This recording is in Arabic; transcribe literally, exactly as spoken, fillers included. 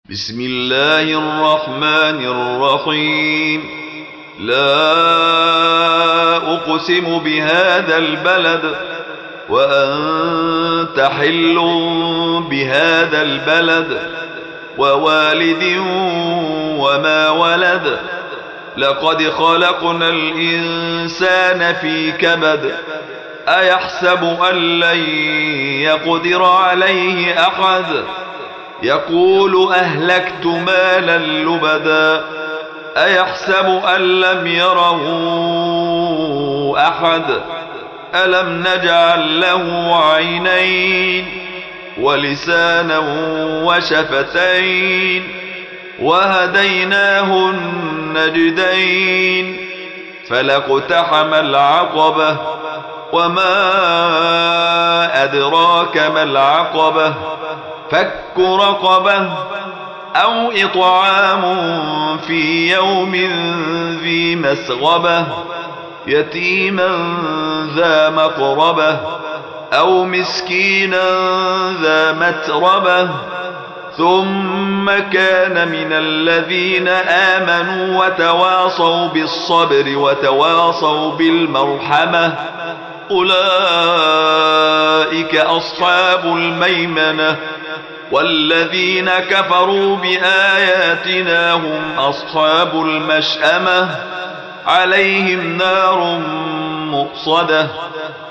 بسم الله الرحمن الرحيم. لا أقسم بهذا البلد وأنت حل بهذا البلد ووالد وما ولد. لقد خلقنا الإنسان في كبد. أيحسب أن لن يقدر عليه أحد. يقول أهلكت مالا لبدا. أيحسب أن لم يره أحد. ألم نجعل له عينين ولسانا وشفتين وهديناه النجدين. فلاقتحم العقبة وما أدراك ما العقبة. فك رقبة أو إطعام في يوم ذي مسغبة يتيما ذا مقربة أو مسكينا ذا متربة. ثم كان من الذين آمنوا وتواصوا بالصبر وتواصوا بالمرحمة. أولئك أصحاب الميمنة. والذين كفروا بآياتنا هم أصحاب المشأمة. عليهم نار مؤصدة.